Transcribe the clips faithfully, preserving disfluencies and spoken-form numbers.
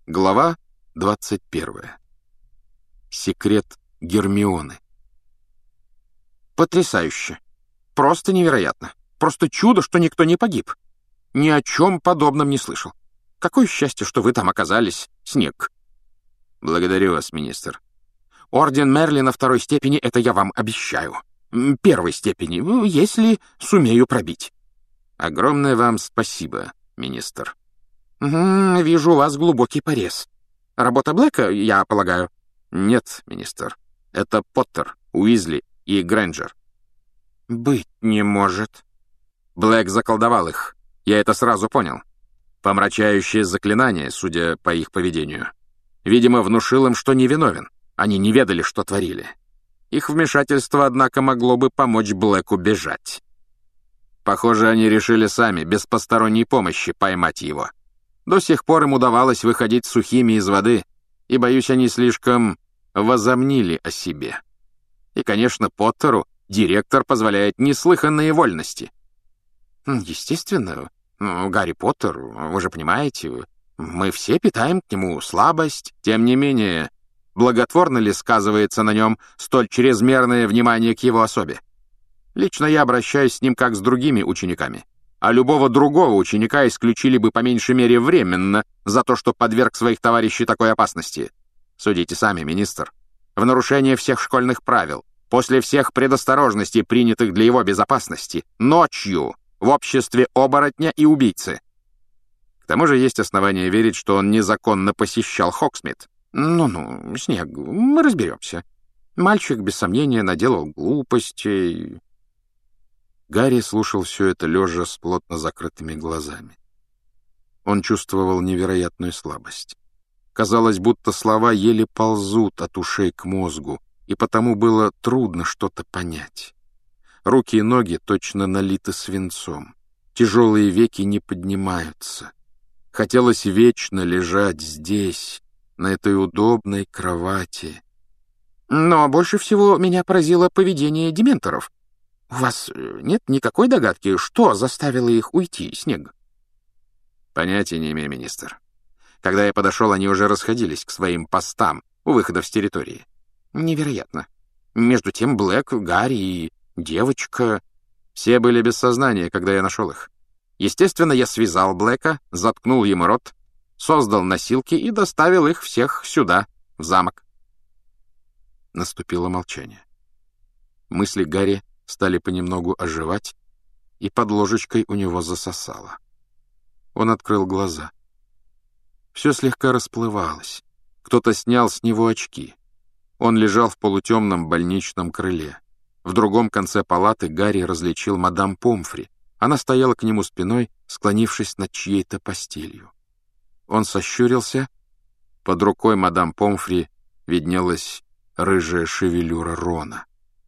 Глава двадцать первая. Секрет Гермионы. Потрясающе. Просто невероятно. Просто чудо, что никто не погиб. Ни о чем подобном не слышал. Какое счастье, что вы там оказались, Снег. Благодарю вас, министр. Орден Мерлина второй степени, это я вам обещаю. Первой степени, если сумею пробить. Огромное вам спасибо, министр. Угу, вижу у вас глубокий порез. Работа Блэка, я полагаю? Нет, министр. Это Поттер, Уизли и Грэнджер. Быть не может. Блэк заколдовал их. Я это сразу понял. Помрачающее заклинание, судя по их поведению. Видимо, внушил им, что невиновен. Они не ведали, что творили. Их вмешательство, однако, могло бы помочь Блэку бежать. Похоже, они решили сами, без посторонней помощи, поймать его. До сих пор им удавалось выходить сухими из воды, и, боюсь, они слишком возомнили о себе. И, конечно, Поттеру директор позволяет неслыханные вольности. Естественно. Гарри Поттер, вы же понимаете, мы все питаем к нему слабость. Тем не менее, благотворно ли сказывается на нем столь чрезмерное внимание к его особе? Лично я обращаюсь с ним как с другими учениками, а любого другого ученика исключили бы по меньшей мере временно за то, что подверг своих товарищей такой опасности. Судите сами, министр. В нарушение всех школьных правил, после всех предосторожностей, принятых для его безопасности, ночью, в обществе оборотня и убийцы. К тому же есть основания верить, что он незаконно посещал Хогсмит. Ну-ну, Снег, мы разберемся. Мальчик, без сомнения, наделал глупостей. Гарри слушал все это, лежа с плотно закрытыми глазами. Он чувствовал невероятную слабость. Казалось, будто слова еле ползут от ушей к мозгу, и потому было трудно что-то понять. Руки и ноги точно налиты свинцом. Тяжелые веки не поднимаются. Хотелось вечно лежать здесь, на этой удобной кровати. Но больше всего меня поразило поведение дементоров. У вас нет никакой догадки, что заставило их уйти, Снег? Понятия не имею, министр. Когда я подошел, они уже расходились к своим постам у выхода с территории. Невероятно. Между тем Блэк, Гарри и девочка... Все были без сознания, когда я нашел их. Естественно, я связал Блэка, заткнул ему рот, создал носилки и доставил их всех сюда, в замок. Наступило молчание. Мысли Гарри стали понемногу оживать, и под ложечкой у него засосало. Он открыл глаза. Все слегка расплывалось. Кто-то снял с него очки. Он лежал в полутемном больничном крыле. В другом конце палаты Гарри различил мадам Помфри. Она стояла к нему спиной, склонившись над чьей-то постелью. Он сощурился. Под рукой мадам Помфри виднелась рыжая шевелюра Рона.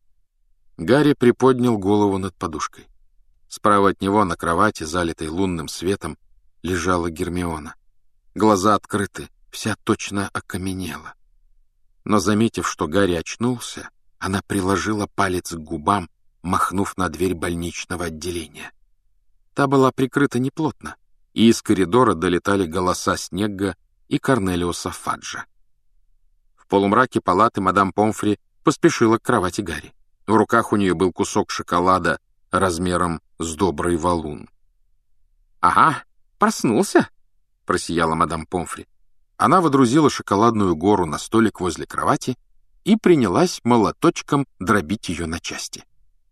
Гарри приподнял голову над подушкой. Справа от него на кровати, залитой лунным светом, лежала Гермиона. Глаза открыты, вся точно окаменела. Но, заметив, что Гарри очнулся, она приложила палец к губам, махнув на дверь больничного отделения. Та была прикрыта неплотно, и из коридора долетали голоса Снегга и Корнелиуса Фаджа. В полумраке палаты мадам Помфри поспешила к кровати Гарри. В руках у нее был кусок шоколада размером с добрый валун. «Ага, проснулся», — просияла мадам Помфри. Она водрузила шоколадную гору на столик возле кровати и принялась молоточком дробить ее на части.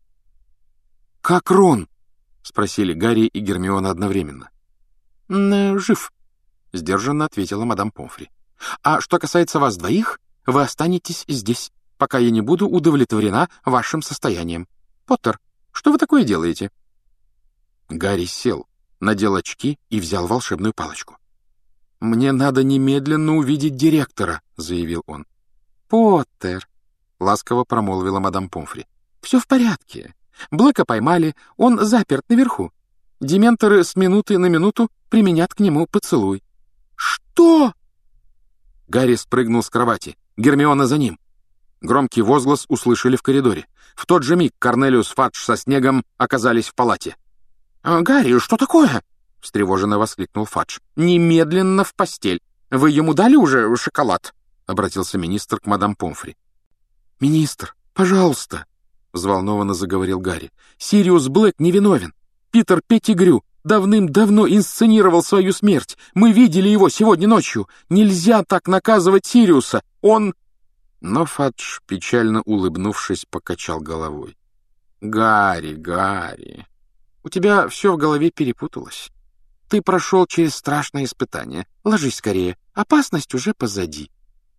«Как Рон?» — спросили Гарри и Гермиона одновременно. «Жив», — сдержанно ответила мадам Помфри. «А что касается вас двоих, вы останетесь здесь, пока я не буду удовлетворена вашим состоянием. Поттер, что вы такое делаете?» Гарри сел, надел очки и взял волшебную палочку. «Мне надо немедленно увидеть директора», — заявил он. «Поттер», — ласково промолвила мадам Помфри. «Все в порядке. Блэка поймали, он заперт наверху. Дементоры с минуты на минуту применят к нему поцелуй». «Что?» Гарри спрыгнул с кровати. Гермиона за ним. Громкий возглас услышали в коридоре. В тот же миг Корнелиус Фадж со Снегом оказались в палате. «Гарри, что такое?» — встревоженно воскликнул Фадж. «Немедленно в постель. вы ему дали уже шоколад?» — обратился министр к мадам Помфри. «Министр, пожалуйста!» — взволнованно заговорил Гарри. «Сириус Блэк невиновен. Питер Петтигрю давным-давно инсценировал свою смерть. Мы видели его сегодня ночью. Нельзя так наказывать Сириуса. Он...» Но Фадж, печально улыбнувшись, покачал головой. «Гарри, Гарри, у тебя все в голове перепуталось. Ты прошел через страшное испытание. Ложись скорее. Опасность уже позади».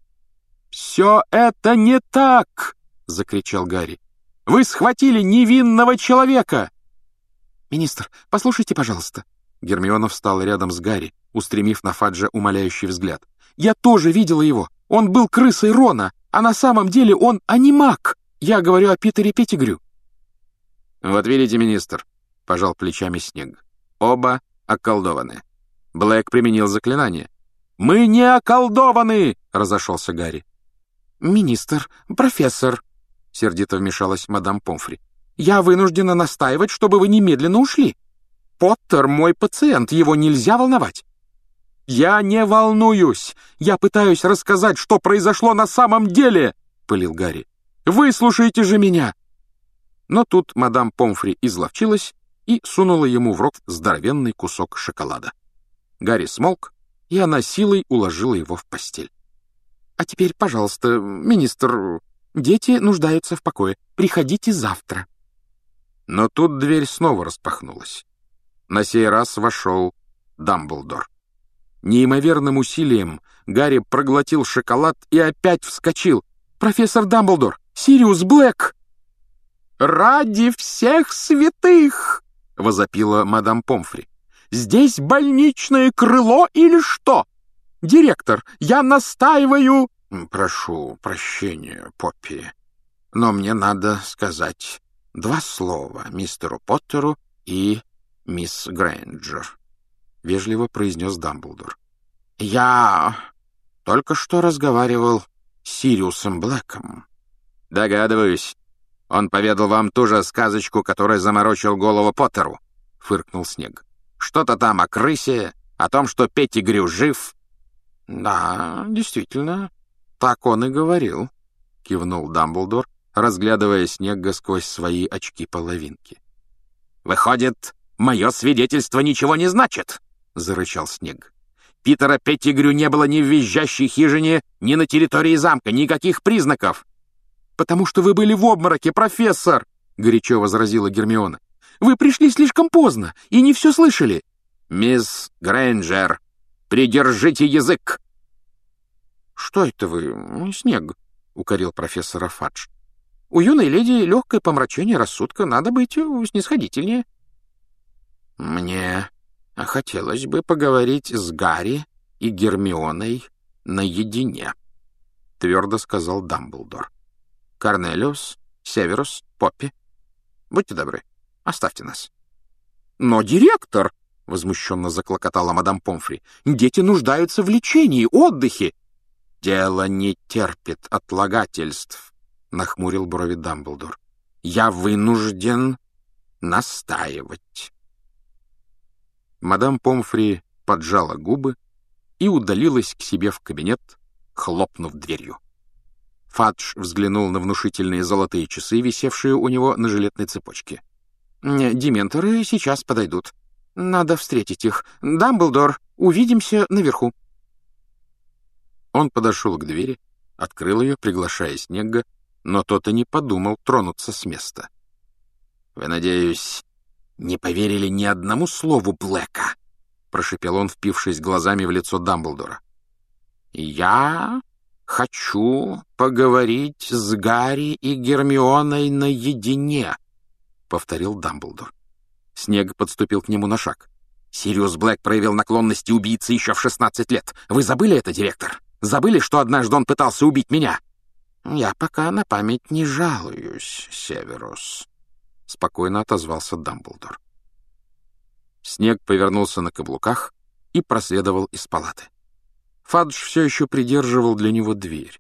«Все это не так!» — закричал Гарри. «Вы схватили невинного человека!» «Министр, послушайте, пожалуйста». Гермиона встала рядом с Гарри, устремив на Фаджа умоляющий взгляд. «Я тоже видела его. Он был крысой Рона, а на самом деле он анимак. Я говорю о Питере Петтигрю». «Вот видите, министр», — пожал плечами Снег. «Оба околдованы. Блэк применил заклинание». «Мы не околдованы!» — разошелся Гарри. «Министр, профессор», — сердито вмешалась мадам Помфри, «я вынуждена настаивать, чтобы вы немедленно ушли. Поттер мой пациент, его нельзя волновать». «Я не волнуюсь! Я пытаюсь рассказать, что произошло на самом деле!» — пылил Гарри. «Выслушайте же меня!» Но тут мадам Помфри изловчилась и сунула ему в рот здоровенный кусок шоколада. Гарри смолк, и она силой уложила его в постель. «А теперь, пожалуйста, министр, дети нуждаются в покое. Приходите завтра». Но тут дверь снова распахнулась. На сей раз вошел Дамблдор. Неимоверным усилием Гарри проглотил шоколад и опять вскочил. «Профессор Дамблдор! Сириус Блэк!» «Ради всех святых!» — возопила мадам Помфри. «Здесь больничное крыло или что? Директор, я настаиваю...» «Прошу прощения, Поппи, но мне надо сказать два слова мистеру Поттеру и мисс Грейнджер», — вежливо произнес Дамблдор. «Я только что разговаривал с Сириусом Блэком». «Догадываюсь. Он поведал вам ту же сказочку, которая заморочил голову Поттеру», — фыркнул Снег. «Что-то там о крысе, о том, что Петтигрю жив». «Да, действительно, так он и говорил», — кивнул Дамблдор, разглядывая Снегга сквозь свои очки-половинки. «Выходит, мое свидетельство ничего не значит», — зарычал Снег. «Питера Петтигрю не было ни в визжащей хижине, ни на территории замка, никаких признаков». «Потому что вы были в обмороке, профессор!» — горячо возразила Гермиона. «Вы пришли слишком поздно и не все слышали». «Мисс Грейнджер, придержите язык!» «Что это вы, Снег?» — укорил профессора Фадж. «У юной леди легкое помрачение рассудка, надо быть снисходительнее». «Мне хотелось бы поговорить с Гарри и Гермионой наедине», — твердо сказал Дамблдор. «Корнелиус, Северус, Поппи, будьте добры, оставьте нас». «Но, директор!» — возмущенно заклокотала мадам Помфри. «Дети нуждаются в лечении, отдыхе». «Дело не терпит отлагательств», — нахмурил брови Дамблдор. «Я вынужден настаивать». Мадам Помфри поджала губы и удалилась к себе в кабинет, хлопнув дверью. Фадж взглянул на внушительные золотые часы, висевшие у него на жилетной цепочке. «Дементоры сейчас подойдут. Надо встретить их. Дамблдор, увидимся наверху». Он подошел к двери, открыл ее, приглашая Снегга, но тот и не подумал тронуться с места. «Вы, надеюсь, не поверили ни одному слову Блэка?» — прошепел он, впившись глазами в лицо Дамблдора. «Я хочу поговорить с Гарри и Гермионой наедине», — повторил Дамблдор. Снег подступил к нему на шаг. «Сириус Блэк проявил наклонности убийцы еще в шестнадцать лет. Вы забыли это, директор? Забыли, что однажды он пытался убить меня?» «Я пока на память не жалуюсь, Северус», — спокойно отозвался Дамблдор. Снег повернулся на каблуках и проследовал из палаты. Фадж все еще придерживал для него дверь.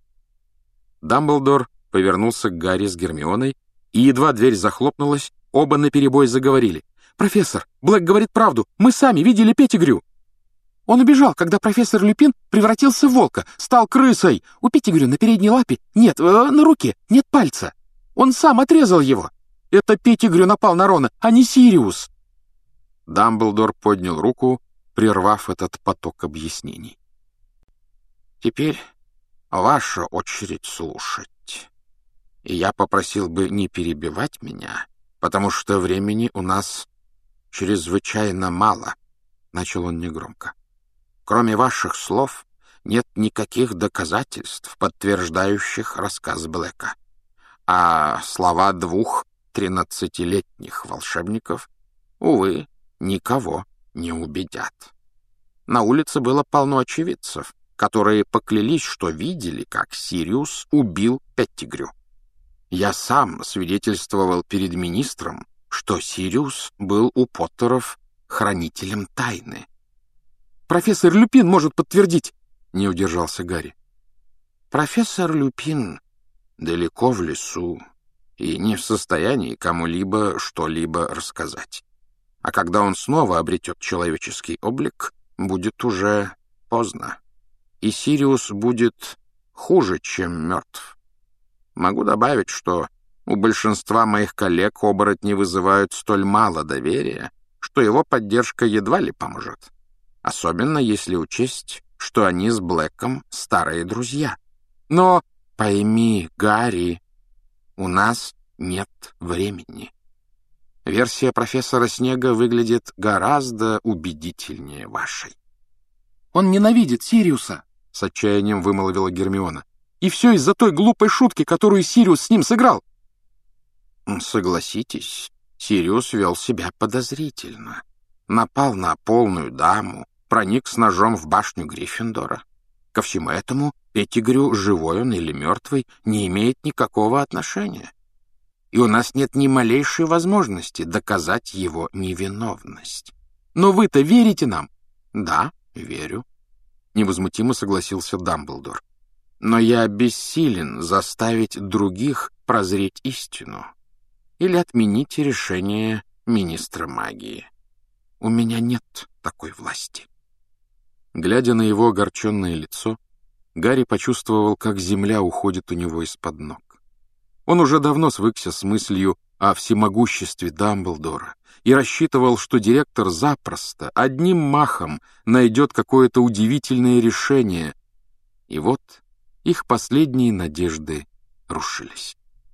Дамблдор повернулся к Гарри с Гермионой, и едва дверь захлопнулась, оба наперебой заговорили. «Профессор, Блэк говорит правду. Мы сами видели Петтигрю». Он убежал, когда профессор Люпин превратился в волка, стал крысой. У Петтигрю на передней лапе нет, э, на руке нет пальца. Он сам отрезал его. Это Петтигрю напал на Рона, а не Сириус. Дамблдор поднял руку, прервав этот поток объяснений. Теперь ваша очередь слушать. И я попросил бы не перебивать меня, потому что времени у нас чрезвычайно мало, — начал он негромко. Кроме ваших слов нет никаких доказательств, подтверждающих рассказ Блэка. А слова двух тринадцатилетних волшебников, увы, никого не убедят. На улице было полно очевидцев, которые поклялись, что видели, как Сириус убил Петтигрю. Я сам свидетельствовал перед министром, что Сириус был у Поттеров хранителем тайны. «Профессор Люпин может подтвердить», — не удержался Гарри. «Профессор Люпин далеко в лесу и не в состоянии кому-либо что-либо рассказать. А когда он снова обретет человеческий облик, будет уже поздно, и Сириус будет хуже, чем мертв. Могу добавить, что у большинства моих коллег оборотни вызывают столь мало доверия, что его поддержка едва ли поможет. Особенно если учесть, что они с Блэком старые друзья. Но пойми, Гарри, у нас нет времени. Версия профессора Снега выглядит гораздо убедительнее вашей. «Он ненавидит Сириуса», — с отчаянием вымолвила Гермиона. «И все из-за той глупой шутки, которую Сириус с ним сыграл». Согласитесь, Сириус вел себя подозрительно. Напал на полную даму, проник с ножом в башню Гриффиндора. Ко всему этому Петтигрю, живой он или мертвый, не имеет никакого отношения. И у нас нет ни малейшей возможности доказать его невиновность. «Но вы-то верите нам?» «Да, верю», — невозмутимо согласился Дамблдор. «Но я бессилен заставить других прозреть истину или отменить решение министра магии. У меня нет такой власти». Глядя на его огорченное лицо, Гарри почувствовал, как земля уходит у него из-под ног. Он уже давно свыкся с мыслью о всемогуществе Дамблдора и рассчитывал, что директор запросто, одним махом, найдет какое-то удивительное решение. И вот их последние надежды рушились.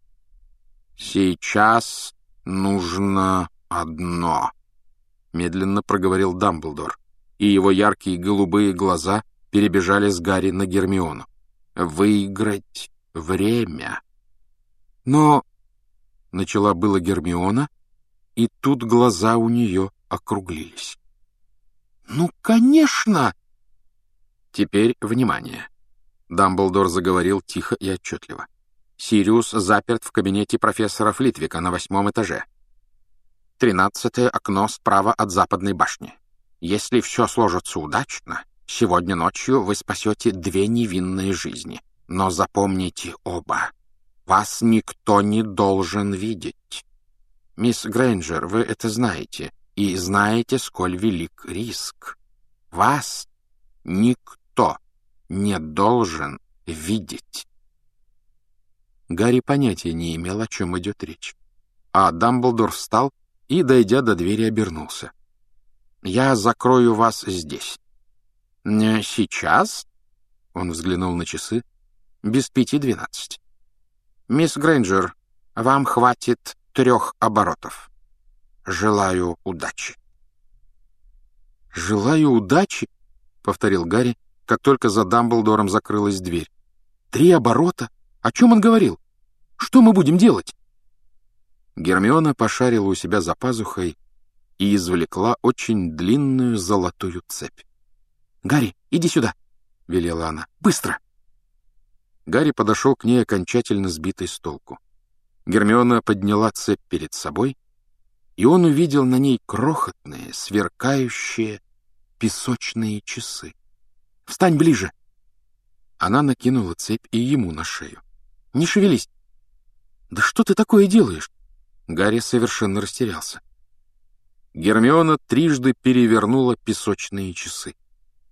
«Сейчас нужно одно», — медленно проговорил Дамблдор, и его яркие голубые глаза перебежали с Гарри на Гермиону. «Выиграть время». «Но...» — начала было Гермиона, и тут глаза у нее округлились. «Ну, конечно!» «Теперь внимание!» — Дамблдор заговорил тихо и отчетливо. «Сириус заперт в кабинете профессора Флитвика на восьмом этаже. Тринадцатое окно справа от западной башни. Если все сложится удачно, сегодня ночью вы спасете две невинные жизни. Но запомните оба. Вас никто не должен видеть. Мисс Грейнджер, вы это знаете, и знаете, сколь велик риск. Вас никто не должен видеть». Гарри понятия не имел, о чем идет речь. А Дамблдор встал и, дойдя до двери, обернулся. «Я закрою вас здесь. Не сейчас?» — он взглянул на часы. «Без пяти двенадцать. Мисс Грейнджер, вам хватит трех оборотов. Желаю удачи». «Желаю удачи?» — повторил Гарри, как только за Дамблдором закрылась дверь. «Три оборота? О чем он говорил? Что мы будем делать?» Гермиона пошарила у себя за пазухой и извлекла очень длинную золотую цепь. «Гарри, иди сюда!» — велела она. «Быстро!» Гарри подошел к ней, окончательно сбитый с толку. Гермиона подняла цепь перед собой, и он увидел на ней крохотные, сверкающие песочные часы. «Встань ближе!» Она накинула цепь и ему на шею. «Не шевелись!» «Да что ты такое делаешь?» Гарри совершенно растерялся. Гермиона трижды перевернула песочные часы.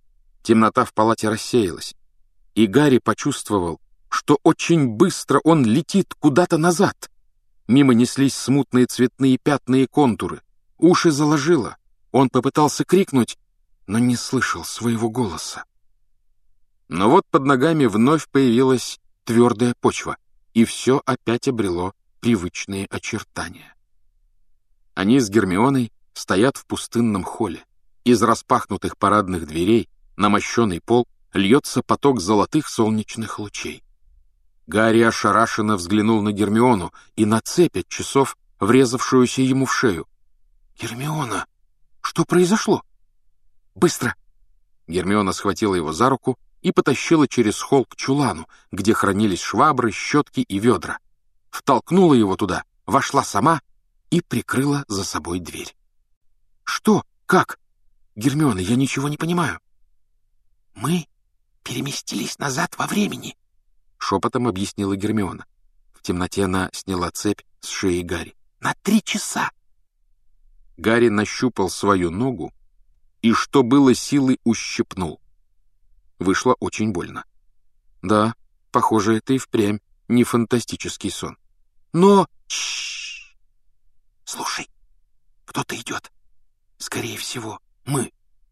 Темнота в палате рассеялась, и Гарри почувствовал, что очень быстро он летит куда-то назад. Мимо неслись смутные цветные пятна и контуры. Уши заложило. Он попытался крикнуть, но не слышал своего голоса. Но вот под ногами вновь появилась твердая почва, и все опять обрело привычные очертания. Они с Гермионой стоят в пустынном холле. Из распахнутых парадных дверей на мощеный пол льется поток золотых солнечных лучей. Гарри ошарашенно взглянул на Гермиону и на цепь от часов, врезавшуюся ему в шею. «Гермиона, что произошло? Быстро!» Гермиона схватила его за руку и потащила через холл к чулану, где хранились швабры, щетки и ведра. Втолкнула его туда, вошла сама и прикрыла за собой дверь. «Что? Как? Гермиона, я ничего не понимаю». «Мы переместились назад во времени», — шепотом объяснила Гермиона. В темноте она сняла цепь с шеи Гарри. «На три часа». Гарри нащупал свою ногу и, что было силы, ущипнул. Вышло очень больно. Да, похоже, это и впрямь не фантастический сон. Но... Чш! Слушай, кто-то идет. Скорее всего, мы.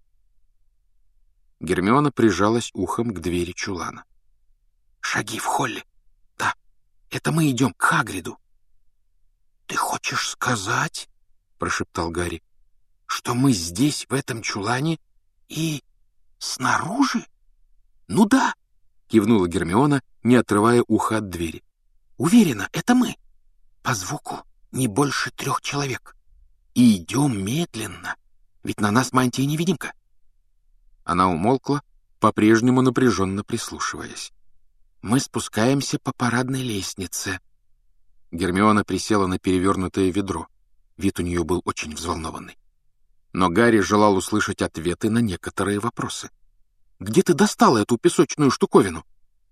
Гермиона прижалась ухом к двери чулана. Шаги в холле. Да, это мы идем к Хагриду. Ты хочешь сказать, прошептал Гарри, что мы здесь, в этом чулане, и снаружи? Ну да, кивнула Гермиона, не отрывая уха от двери. Уверена, это мы. По звуку не больше трех человек. И идем медленно, ведь на нас мантия-невидимка. Она умолкла, по-прежнему напряженно прислушиваясь. Мы спускаемся по парадной лестнице. Гермиона присела на перевернутое ведро. Вид у нее был очень взволнованный. Но Гарри желал услышать ответы на некоторые вопросы. «Где ты достала эту песочную штуковину?»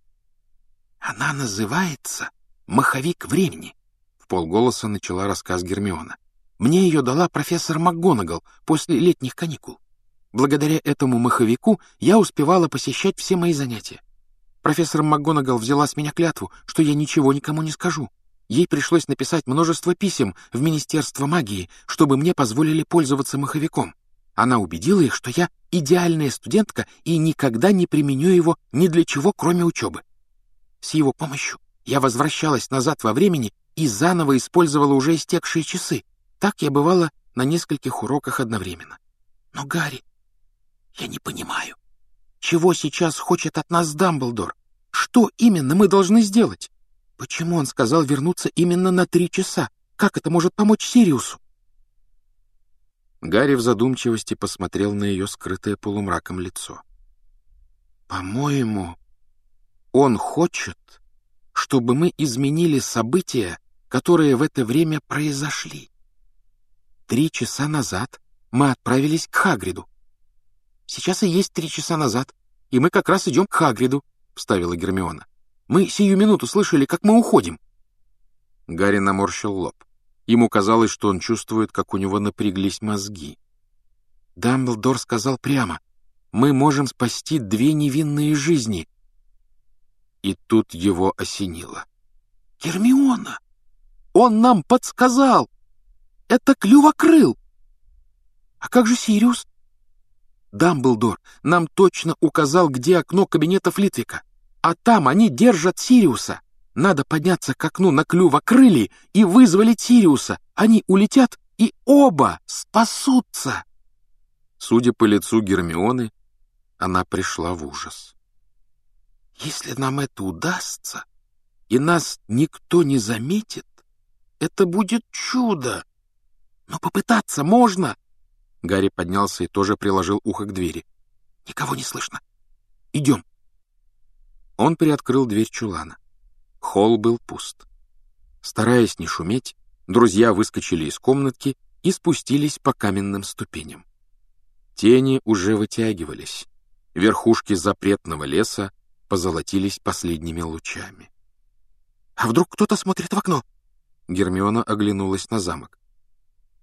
«Она называется «Маховик времени», — вполголоса начала рассказ Гермиона. «Мне ее дала профессор МакГонагал после летних каникул. Благодаря этому маховику я успевала посещать все мои занятия. Профессор МакГонагал взяла с меня клятву, что я ничего никому не скажу. Ей пришлось написать множество писем в Министерство магии, чтобы мне позволили пользоваться маховиком. Она убедила их, что я идеальная студентка и никогда не применю его ни для чего, кроме учебы. С его помощью я возвращалась назад во времени и заново использовала уже истекшие часы. Так я бывала на нескольких уроках одновременно. Но, Гарри, я не понимаю, чего сейчас хочет от нас Дамблдор? Что именно мы должны сделать? Почему он сказал вернуться именно на три часа? Как это может помочь Сириусу?» Гарри в задумчивости посмотрел на ее скрытое полумраком лицо. «По-моему, он хочет, чтобы мы изменили события, которые в это время произошли. Три часа назад мы отправились к Хагриду. Сейчас и есть три часа назад, и мы как раз идем к Хагриду», — вставила Гермиона. «Мы сию минуту слышали, как мы уходим». Гарри наморщил лоб. Ему казалось, что он чувствует, как у него напряглись мозги. Дамблдор сказал прямо: «Мы можем спасти две невинные жизни». И тут его осенило. «Гермиона! Он нам подсказал! Это Клювокрыл! А как же Сириус?» «Дамблдор нам точно указал, где окно кабинета Флитвика, а там они держат Сириуса. Надо подняться к окну на Клювокрыле и вызволить Сириуса. Они улетят и оба спасутся». Судя по лицу Гермионы, она пришла в ужас. «Если нам это удастся, и нас никто не заметит, это будет чудо. Но попытаться можно». Гарри поднялся и тоже приложил ухо к двери. «Никого не слышно. Идем». Он приоткрыл дверь чулана. Холл был пуст. Стараясь не шуметь, друзья выскочили из комнатки и спустились по каменным ступеням. Тени уже вытягивались. Верхушки запретного леса позолотились последними лучами. «А вдруг кто-то смотрит в окно?» Гермиона оглянулась на замок.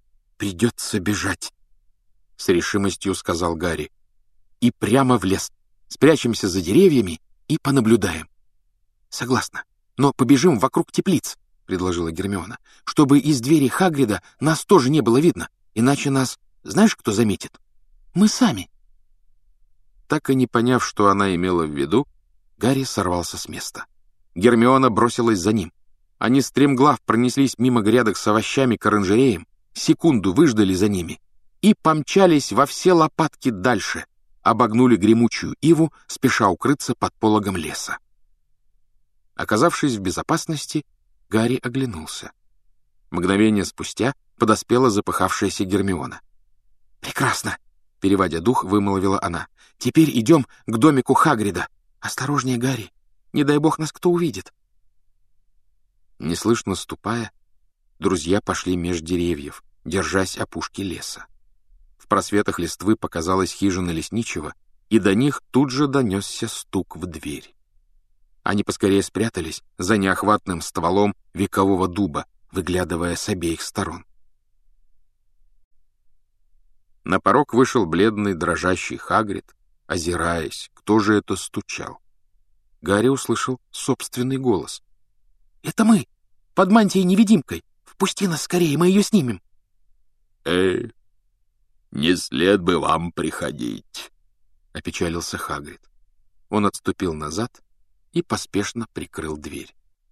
«Придется бежать», — с решимостью сказал Гарри. «И прямо в лес. спрячемся за деревьями и понаблюдаем». «Согласна. Но побежим вокруг теплиц», — предложила Гермиона, «чтобы из двери Хагрида нас тоже не было видно, иначе нас, знаешь, кто заметит? Мы сами». Так и не поняв, что она имела в виду, Гарри сорвался с места. Гермиона бросилась за ним. Они стремглав пронеслись мимо грядок с овощами к оранжереям, секунду выждали за ними и помчались во все лопатки дальше, обогнули гремучую иву, спеша укрыться под пологом леса. Оказавшись в безопасности, Гарри оглянулся. Мгновение спустя подоспела запыхавшаяся Гермиона. «Прекрасно!» — переводя дух, вымолвила она. «Теперь идем к домику Хагрида. Осторожнее, Гарри, не дай бог нас кто увидит». Неслышно ступая, друзья пошли меж деревьев, держась опушки леса. В просветах листвы показалась хижина лесничего, и до них тут же донесся стук в дверь. Они поскорее спрятались за неохватным стволом векового дуба, выглядывая с обеих сторон. На порог вышел бледный, дрожащий Хагрид, озираясь, кто же это стучал. Гарри услышал собственный голос. «Это мы! Под мантией-невидимкой! Впусти нас скорее, мы ее снимем!» «Эй, не след бы вам приходить!» — опечалился Хагрид. Он отступил назад и поспешно прикрыл дверь.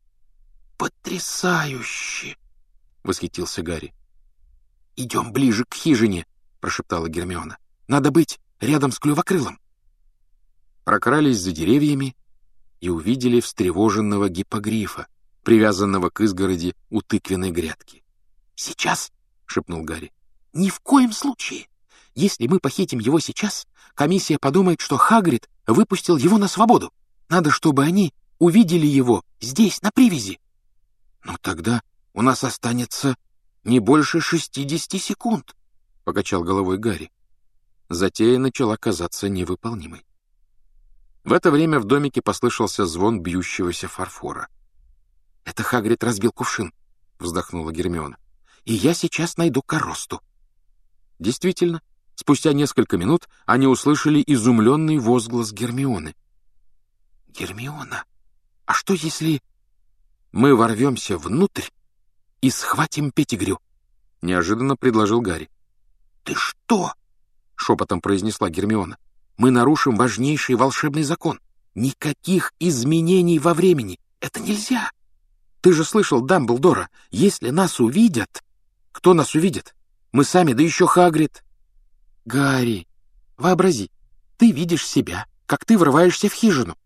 «Потрясающе!» — восхитился Гарри. «Идем ближе к хижине!» — прошептала Гермиона. «Надо быть рядом с клювокрылом!» Прокрались за деревьями и увидели встревоженного гиппогрифа, привязанного к изгороди у тыквенной грядки. «Сейчас!» — шепнул Гарри. «Ни в коем случае! Если мы похитим его сейчас, комиссия подумает, что Хагрид выпустил его на свободу. Надо, чтобы они увидели его здесь, на привязи». «Но тогда у нас останется не больше шестидесяти секунд», — покачал головой Гарри. Затея начала казаться невыполнимой. В это время в домике послышался звон бьющегося фарфора. «Это Хагрид разбил кувшин», — вздохнула Гермиона. «И я сейчас найду коросту». Действительно, спустя несколько минут они услышали изумленный возглас Гермионы. «Гермиона, а что если мы ворвемся внутрь и схватим Петтигрю?» — неожиданно предложил Гарри. «Ты что?» — шепотом произнесла Гермиона. «Мы нарушим важнейший волшебный закон. Никаких изменений во времени. Это нельзя. Ты же слышал Дамблдора. Если нас увидят...» «Кто нас увидит? Мы сами, да еще Хагрид». «Гарри, вообрази, ты видишь себя, как ты врываешься в хижину».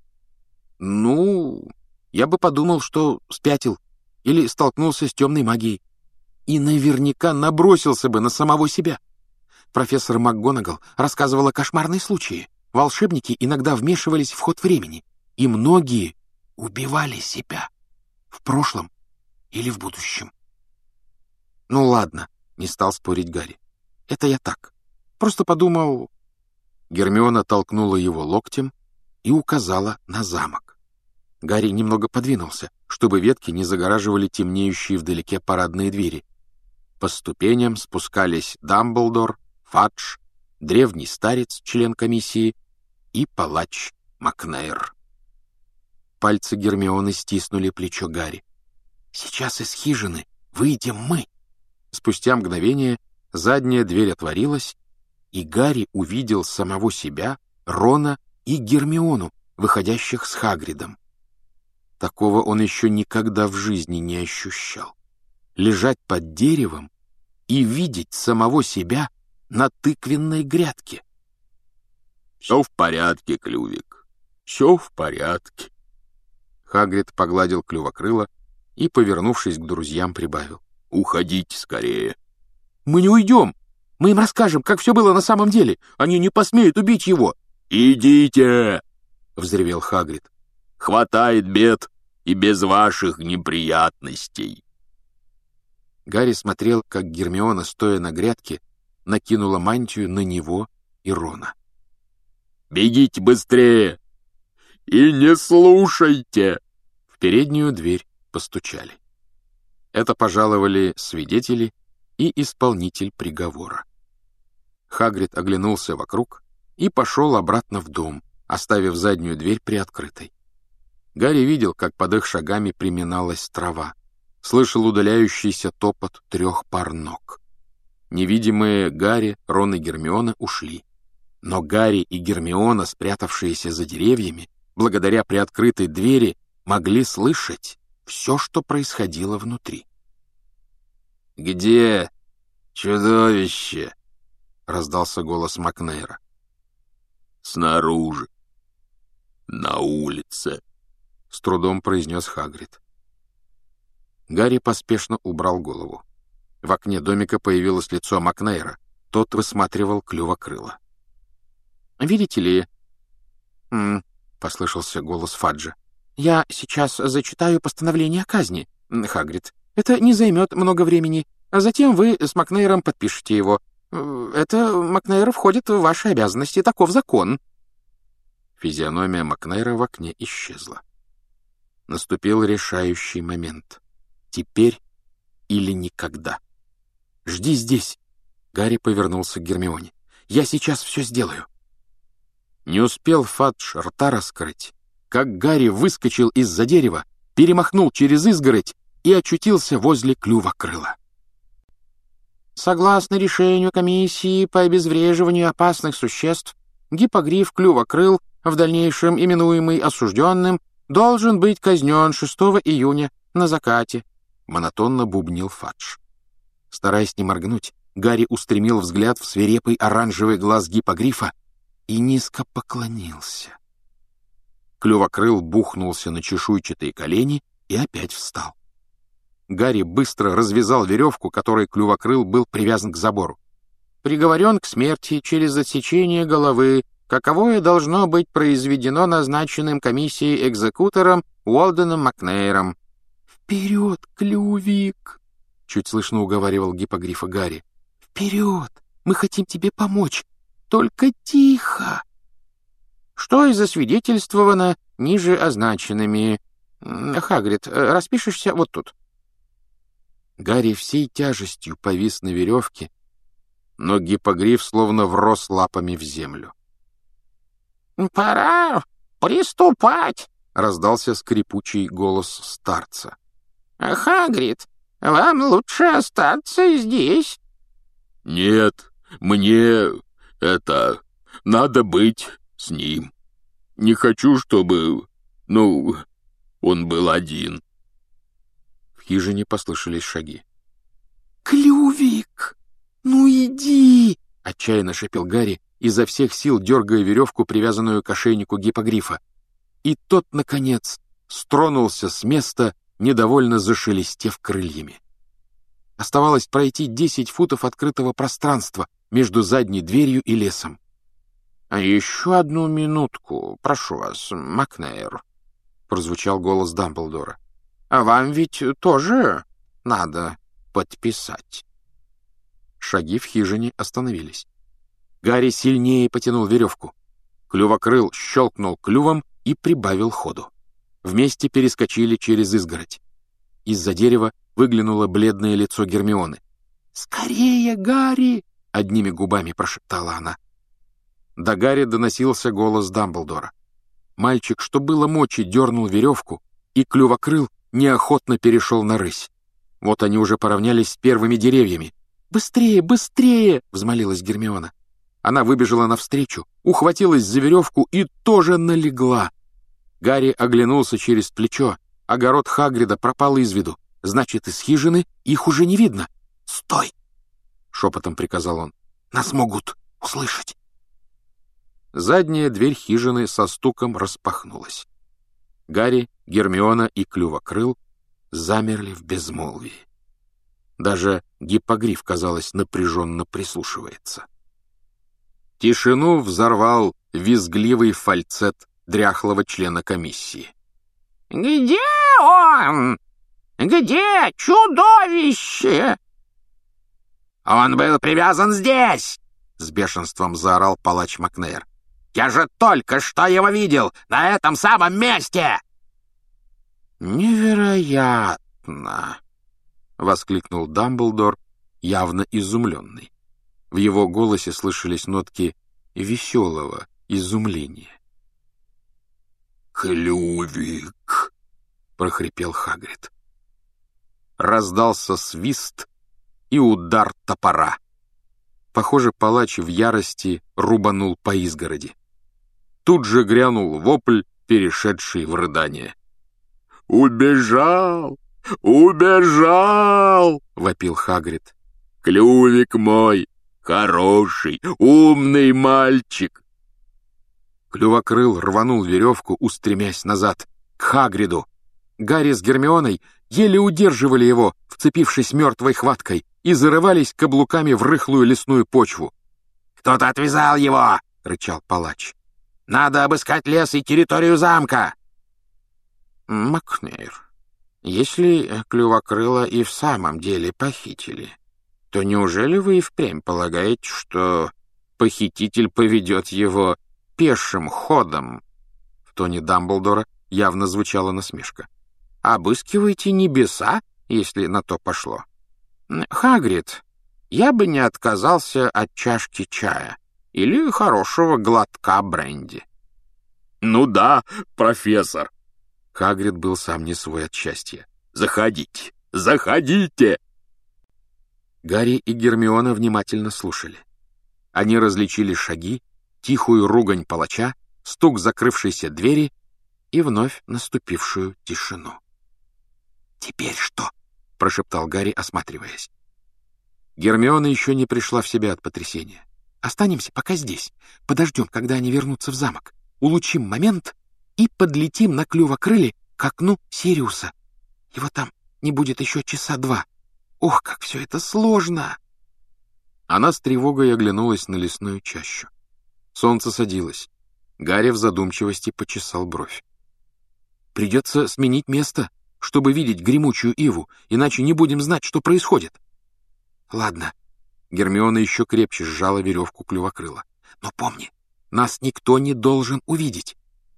«Ну, я бы подумал, что спятил или столкнулся с темной магией. И наверняка набросился бы на самого себя. Профессор МакГонагал рассказывала кошмарные случаи. Волшебники иногда вмешивались в ход времени, и многие убивали себя в прошлом или в будущем». «Ну ладно», — не стал спорить Гарри. «Это я так. Просто подумал...» Гермиона толкнула его локтем и указала на замок. Гарри немного подвинулся, чтобы ветки не загораживали темнеющие вдалеке парадные двери. По ступеням спускались Дамблдор, Фадж, древний старец, член комиссии, и палач Макнейр. Пальцы Гермионы стиснули плечо Гарри. «Сейчас из хижины выйдем мы». Спустя мгновение задняя дверь отворилась, и Гарри увидел самого себя, Рона и Гермиону, выходящих с Хагридом. Такого он еще никогда в жизни не ощущал. Лежать под деревом и видеть самого себя на тыквенной грядке. «Все в порядке, Клювик, все в порядке». Хагрид погладил клювокрыло и, повернувшись к друзьям, прибавил. «Уходите скорее». «Мы не уйдем. Мы им расскажем, как все было на самом деле. Они не посмеют убить его». «Идите!» — взревел Хагрид. «Хватает бед и без ваших неприятностей». Гарри смотрел, как Гермиона, стоя на грядке, накинула мантию на него и Рона. «Бегите быстрее и не слушайте!» В переднюю дверь постучали. Это пожаловали свидетели и исполнитель приговора. Хагрид оглянулся вокруг и пошел обратно в дом, оставив заднюю дверь приоткрытой. Гарри видел, как под их шагами приминалась трава, слышал удаляющийся топот трех пар ног. Невидимые Гарри, Рон и Гермиона ушли. Но Гарри и Гермиона, спрятавшиеся за деревьями, благодаря приоткрытой двери, могли слышать все, что происходило внутри. «Где чудовище?» — раздался голос Макнейра. «Снаружи, на улице», — с трудом произнес Хагрид. Гарри поспешно убрал голову. В окне домика появилось лицо Макнейра. Тот высматривал Клювокрыла. «Видите ли...» «М-м», послышался голос Фаджа. «Я сейчас зачитаю постановление о казни, Хагрид. Это не займет много времени, а затем вы с Макнейром подпишете его. Это, Макнейр, входит в ваши обязанности, таков закон». Физиономия Макнейра в окне исчезла. Наступил решающий момент. Теперь или никогда. «Жди здесь!» Гарри повернулся к Гермионе. «Я сейчас все сделаю!» Не успел Фадж рта раскрыть, как Гарри выскочил из-за дерева, перемахнул через изгородь и очутился возле Клювокрыла. Согласно решению комиссии по обезвреживанию опасных существ, гиппогриф Клювокрыл, в дальнейшем именуемый осужденным, должен быть казнен шестого июня на закате, — монотонно бубнил Фадж. Стараясь не моргнуть, Гарри устремил взгляд в свирепый оранжевый глаз гиппогрифа и низко поклонился. Клювокрыл бухнулся на чешуйчатые колени и опять встал. Гарри быстро развязал веревку, которой Клювокрыл был привязан к забору. «Приговорен к смерти через отсечение головы, каковое должно быть произведено назначенным комиссией экзекутором Уолденом Макнейром». «Вперед, Клювик!» — чуть слышно уговаривал гиппогрифа Гарри. «Вперед! Мы хотим тебе помочь! Только тихо!» «Что и засвидетельствовано ниже означенными. Хагрид, распишешься вот тут». Гарри всей тяжестью повис на веревке, но гиппогриф словно врос лапами в землю. «Пора приступать!» — раздался скрипучий голос старца. «Хагрид, вам лучше остаться здесь». «Нет, мне это... надо быть с ним. Не хочу, чтобы... ну, он был один». В хижине послышались шаги. «Клювик, ну иди!» — отчаянно шепел Гарри, изо всех сил дергая веревку, привязанную к ошейнику гиппогрифа. И тот, наконец, стронулся с места, недовольно зашелестев крыльями. Оставалось пройти десять футов открытого пространства между задней дверью и лесом. — А еще одну минутку, прошу вас, Макнейр, — прозвучал голос Дамблдора. — А вам ведь тоже надо подписать. Шаги в хижине остановились. Гарри сильнее потянул веревку. Клювокрыл щелкнул клювом и прибавил ходу. Вместе перескочили через изгородь. Из-за дерева выглянуло бледное лицо Гермионы. «Скорее, Гарри!» — одними губами прошептала она. До Гарри доносился голос Дамблдора. Мальчик, что было мочи, дернул веревку, и Клювокрыл неохотно перешел на рысь. Вот они уже поравнялись с первыми деревьями. «Быстрее, быстрее!» — взмолилась Гермиона. Она выбежала навстречу, ухватилась за веревку и тоже налегла. Гарри оглянулся через плечо. Огород Хагрида пропал из виду. Значит, из хижины их уже не видно. «Стой!» — шепотом приказал он. «Нас могут услышать». Задняя дверь хижины со стуком распахнулась. Гарри, Гермиона и Клювокрыл замерли в безмолвии. Даже гиппогриф, казалось, напряженно прислушивается. Тишину взорвал визгливый фальцет дряхлого члена комиссии. «Где он? Где чудовище?» «Он был привязан здесь!» — с бешенством заорал палач Макнейр. «Я же только что его видел на этом самом месте!» «Невероятно!» — воскликнул Дамблдор, явно изумленный. В его голосе слышались нотки веселого изумления. «Клювик!» — прохрипел Хагрид. Раздался свист и удар топора. Похоже, палач в ярости рубанул по изгороди. Тут же грянул вопль, перешедший в рыдание. «Убежал! Убежал!» — вопил Хагрид. «Клювик мой! Хороший, умный мальчик!» Клювокрыл рванул веревку, устремясь назад, к Хагриду. Гарри с Гермионой еле удерживали его, вцепившись мертвой хваткой, и зарывались каблуками в рыхлую лесную почву. «Кто-то отвязал его!» — рычал палач. «Надо обыскать лес и территорию замка!» «Макнейр, если Клювокрыла и в самом деле похитили, то неужели вы и впрямь полагаете, что похититель поведет его пешим ходом?» В тоне Дамблдора явно звучала насмешка. «Обыскивайте небеса, если на то пошло. Хагрид, я бы не отказался от чашки чая или хорошего глотка бренди». «Ну да, профессор». Хагрид был сам не свой от счастья. «Заходите, заходите!» Гарри и Гермиона внимательно слушали. Они различили шаги, тихую ругань палача, стук закрывшейся двери и вновь наступившую тишину. «Теперь что?» — прошептал Гарри, осматриваясь. Гермиона еще не пришла в себя от потрясения. «Останемся пока здесь. Подождем, когда они вернутся в замок. Улучшим момент и подлетим на Клювокрыле к окну Сириуса. Его там не будет еще часа два. Ох, как все это сложно!» Она с тревогой оглянулась на лесную чащу. Солнце садилось. Гарри в задумчивости почесал бровь. «Придется сменить место, чтобы видеть гремучую иву, иначе не будем знать, что происходит». «Ладно». Гермиона еще крепче сжала веревку Клювокрыла. «Но помни, нас никто не должен увидеть».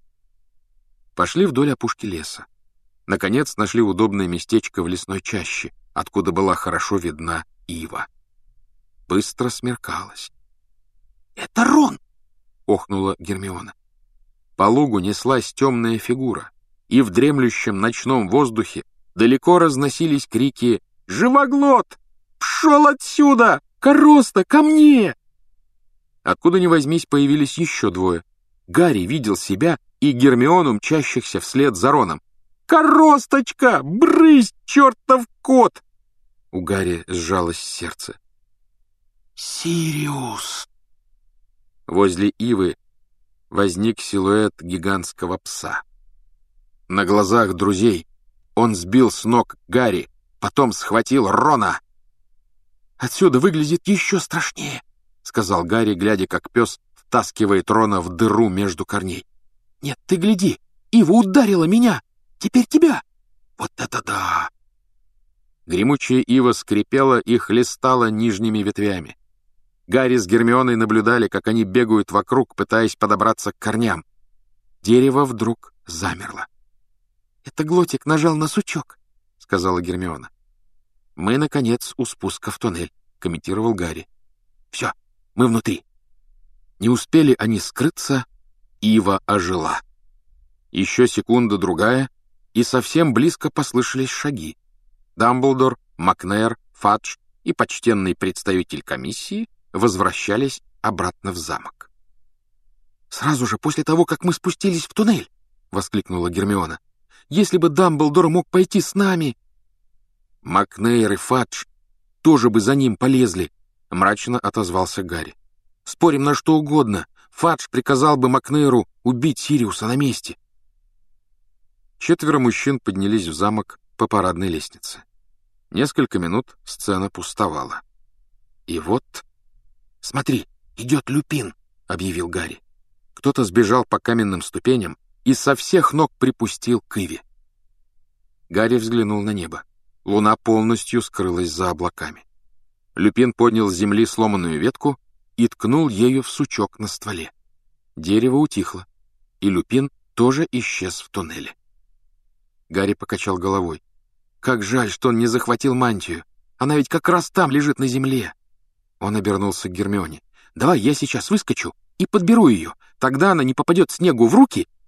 Пошли вдоль опушки леса. Наконец нашли удобное местечко в лесной чаще, откуда была хорошо видна ива. Быстро смеркалось. «Это Рон!» — охнула Гермиона. По лугу неслась темная фигура, и в дремлющем ночном воздухе далеко разносились крики «Живоглот! Пшел отсюда! Короста, ко мне!» Откуда ни возьмись, появились еще двое. Гарри видел себя и Гермиону, мчащихся вслед за Роном. «Коросточка! Брысь, чертов кот!» У Гарри сжалось сердце. «Сириус!» Возле ивы возник силуэт гигантского пса. На глазах друзей он сбил с ног Гарри, потом схватил Рона. «Отсюда выглядит еще страшнее», — сказал Гарри, глядя, как пес втаскивает Рона в дыру между корней. «Нет, ты гляди, ива ударила меня, теперь тебя! Вот это да!» Гремучая ива скрипела и хлестала нижними ветвями. Гарри с Гермионой наблюдали, как они бегают вокруг, пытаясь подобраться к корням. Дерево вдруг замерло. «Это Глотик нажал на сучок», — сказала Гермиона. «Мы, наконец, у спуска в туннель», — комментировал Гарри. «Все, мы внутри». Не успели они скрыться, ива ожила. Еще секунда-другая, и совсем близко послышались шаги. Дамблдор, Макнейр, Фадж и почтенный представитель комиссии возвращались обратно в замок. «Сразу же после того, как мы спустились в туннель!» — воскликнула Гермиона. «Если бы Дамблдор мог пойти с нами...» «Макнейр и Фадж тоже бы за ним полезли», — мрачно отозвался Гарри. «Спорим на что угодно, Фадж приказал бы Макнейру убить Сириуса на месте». Четверо мужчин поднялись в замок по парадной лестнице. Несколько минут сцена пустовала. И вот... «Смотри, идет Люпин», — объявил Гарри. Кто-то сбежал по каменным ступеням и со всех ног припустил к иве. Гарри взглянул на небо. Луна полностью скрылась за облаками. Люпин поднял с земли сломанную ветку и ткнул ею в сучок на стволе. Дерево утихло, и Люпин тоже исчез в туннеле. Гарри покачал головой. Как жаль, что он не захватил мантию. Она ведь как раз там лежит на земле. Он обернулся к Гермионе. «Давай я сейчас выскочу и подберу ее. Тогда она не попадет снегу в руки и...»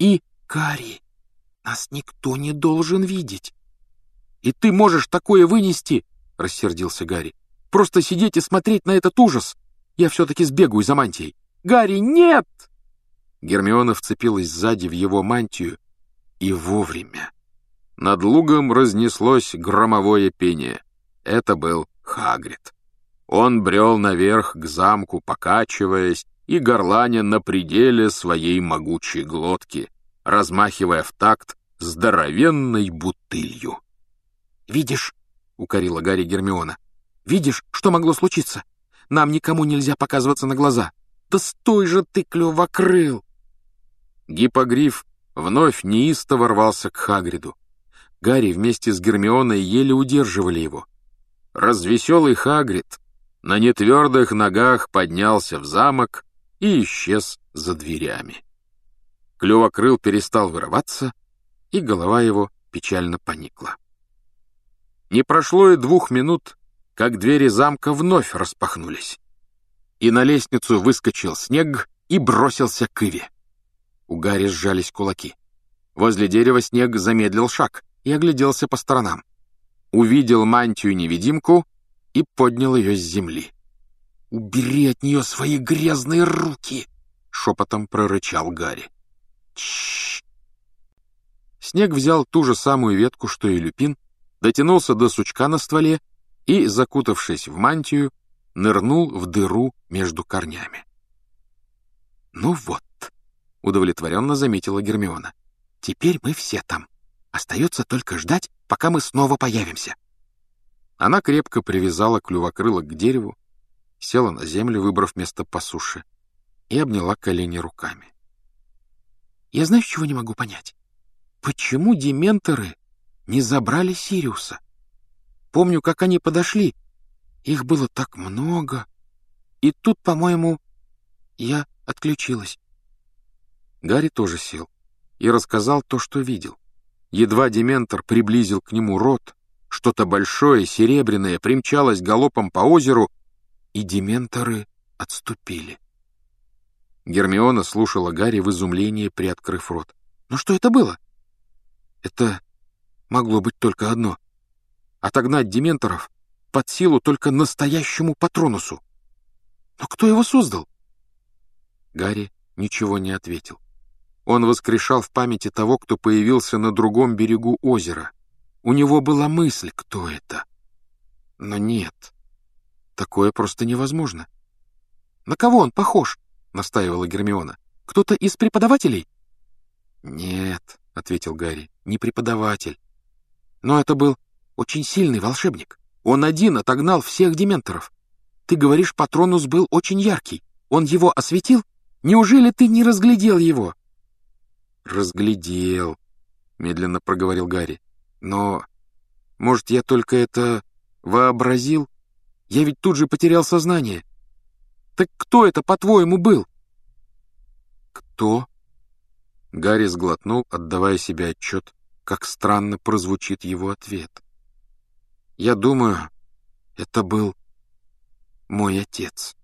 Гарри, нас никто не должен видеть. И ты можешь такое вынести, — рассердился Гарри. Просто сидеть и смотреть на этот ужас. Я все-таки сбегаю за мантией. Гарри, нет! Гермиона вцепилась сзади в его мантию, и вовремя. Над лугом разнеслось громовое пение. Это был Хагрид. Он брел наверх к замку, покачиваясь и горланя на пределе своей могучей глотки, размахивая в такт здоровенной бутылью. «Видишь?» — укорила Гарри Гермиона. «Видишь, что могло случиться? Нам никому нельзя показываться на глаза. Да стой же ты, клювокрыл!» Гиппогриф вновь неистово рвался к Хагриду. Гарри вместе с Гермионой еле удерживали его. Развеселый Хагрид на нетвердых ногах поднялся в замок и исчез за дверями. Клювокрыл перестал вырываться, и голова его печально поникла. Не прошло и двух минут, как двери замка вновь распахнулись, и на лестницу выскочил Снег и бросился к Иве. У Гарри сжались кулаки. Возле дерева Снег замедлил шаг и огляделся по сторонам. Увидел мантию-невидимку и поднял ее с земли. «Убери от нее свои грязные руки!» — шепотом прорычал Гарри. Тш. Снег взял ту же самую ветку, что и Люпин, дотянулся до сучка на стволе и, закутавшись в мантию, нырнул в дыру между корнями. «Ну вот», — удовлетворенно заметила Гермиона, — «теперь мы все там. Остается только ждать, пока мы снова появимся». Она крепко привязала клювокрыла к дереву, села на землю, выбрав место по суше, и обняла колени руками. «Я знаешь, чего не могу понять? Почему дементоры не забрали Сириуса? Помню, как они подошли. Их было так много. И тут, по-моему, я отключилась». Гарри тоже сел и рассказал то, что видел. Едва дементор приблизил к нему рот, что-то большое, серебряное, примчалось галопом по озеру, и дементоры отступили. Гермиона слушала Гарри в изумлении, приоткрыв рот. «Ну что это было?» «Это могло быть только одно. Отогнать дементоров под силу только настоящему Патронусу». «Но кто его создал?» Гарри ничего не ответил. Он воскрешал в памяти того, кто появился на другом берегу озера. У него была мысль, кто это. Но нет, такое просто невозможно. «На кого он похож?» — настаивала Гермиона. «Кто-то из преподавателей?» «Нет», — ответил Гарри, — «не преподаватель. Но это был очень сильный волшебник. Он один отогнал всех дементоров. Ты говоришь, Патронус был очень яркий. Он его осветил? Неужели ты не разглядел его?» «Разглядел», — медленно проговорил Гарри. «Но, может, я только это вообразил? Я ведь тут же потерял сознание». «Так кто это, по-твоему, был?» «Кто?» Гарри сглотнул, отдавая себе отчет, как странно прозвучит его ответ. «Я думаю, это был мой отец».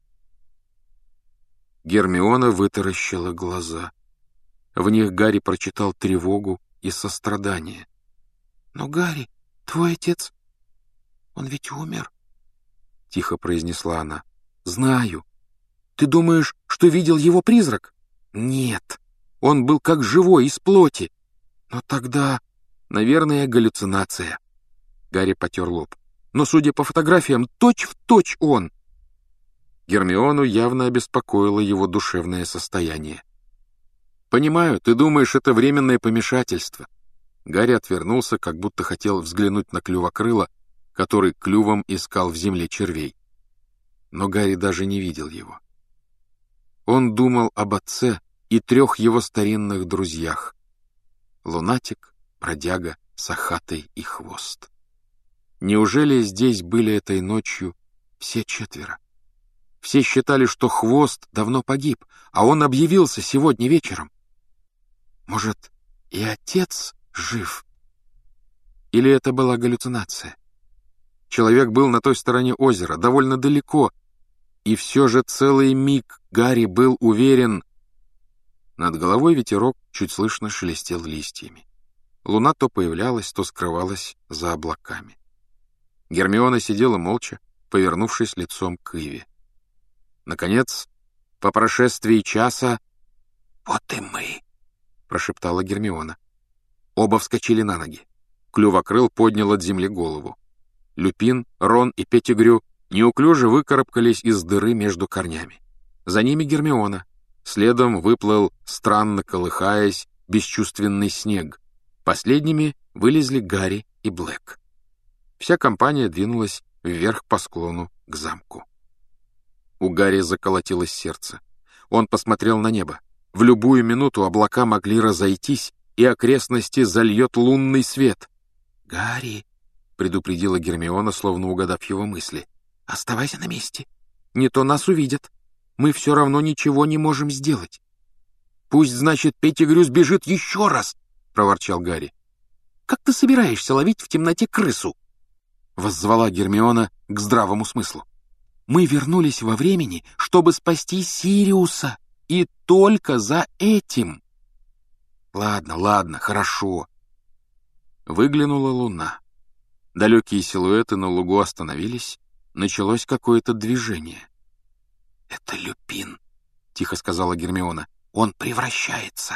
Гермиона вытаращила глаза. В них Гарри прочитал тревогу и сострадание. «Но, Гарри, твой отец, он ведь умер», — тихо произнесла она. «Знаю. Ты думаешь, что видел его призрак?» «Нет. Он был как живой, из плоти. Но тогда, наверное, галлюцинация». Гарри потер лоб. «Но, судя по фотографиям, точь-в-точь он». Гермиону явно обеспокоило его душевное состояние. «Понимаю, ты думаешь, это временное помешательство». Гарри отвернулся, как будто хотел взглянуть на клювокрыла, который клювом искал в земле червей. Но Гарри даже не видел его. Он думал об отце и трех его старинных друзьях — Лунатик, Бродяга, Сахатый и Хвост. Неужели здесь были этой ночью все четверо? Все считали, что Хвост давно погиб, а он объявился сегодня вечером. Может, и отец жив? Или это была галлюцинация? Человек был на той стороне озера, довольно далеко, и все же целый миг Гарри был уверен. Над головой ветерок чуть слышно шелестел листьями. Луна то появлялась, то скрывалась за облаками. Гермиона сидела молча, повернувшись лицом к Иве. Наконец, по прошествии часа... «Вот и мы!» — прошептала Гермиона. Оба вскочили на ноги. Клювокрыл поднял от земли голову. Люпин, Рон и Петтигрю неуклюже выкарабкались из дыры между корнями. За ними Гермиона. Следом выплыл, странно колыхаясь, бесчувственный снег. Последними вылезли Гарри и Блэк. Вся компания двинулась вверх по склону к замку. У Гарри заколотилось сердце. Он посмотрел на небо. В любую минуту облака могли разойтись, и окрестности зальет лунный свет. «Гарри», — предупредила Гермиона, словно угадав его мысли, — «оставайся на месте. Не то нас увидят. Мы все равно ничего не можем сделать». «Пусть, значит, Петтигрю сбежит еще раз», — проворчал Гарри. «Как ты собираешься ловить в темноте крысу?» — воззвала Гермиона к здравому смыслу. «Мы вернулись во времени, чтобы спасти Сириуса, и только за этим». «Ладно, ладно, хорошо». Выглянула луна. Далекие силуэты на лугу остановились, началось какое-то движение. «Это Люпин», — тихо сказала Гермиона. «Он превращается».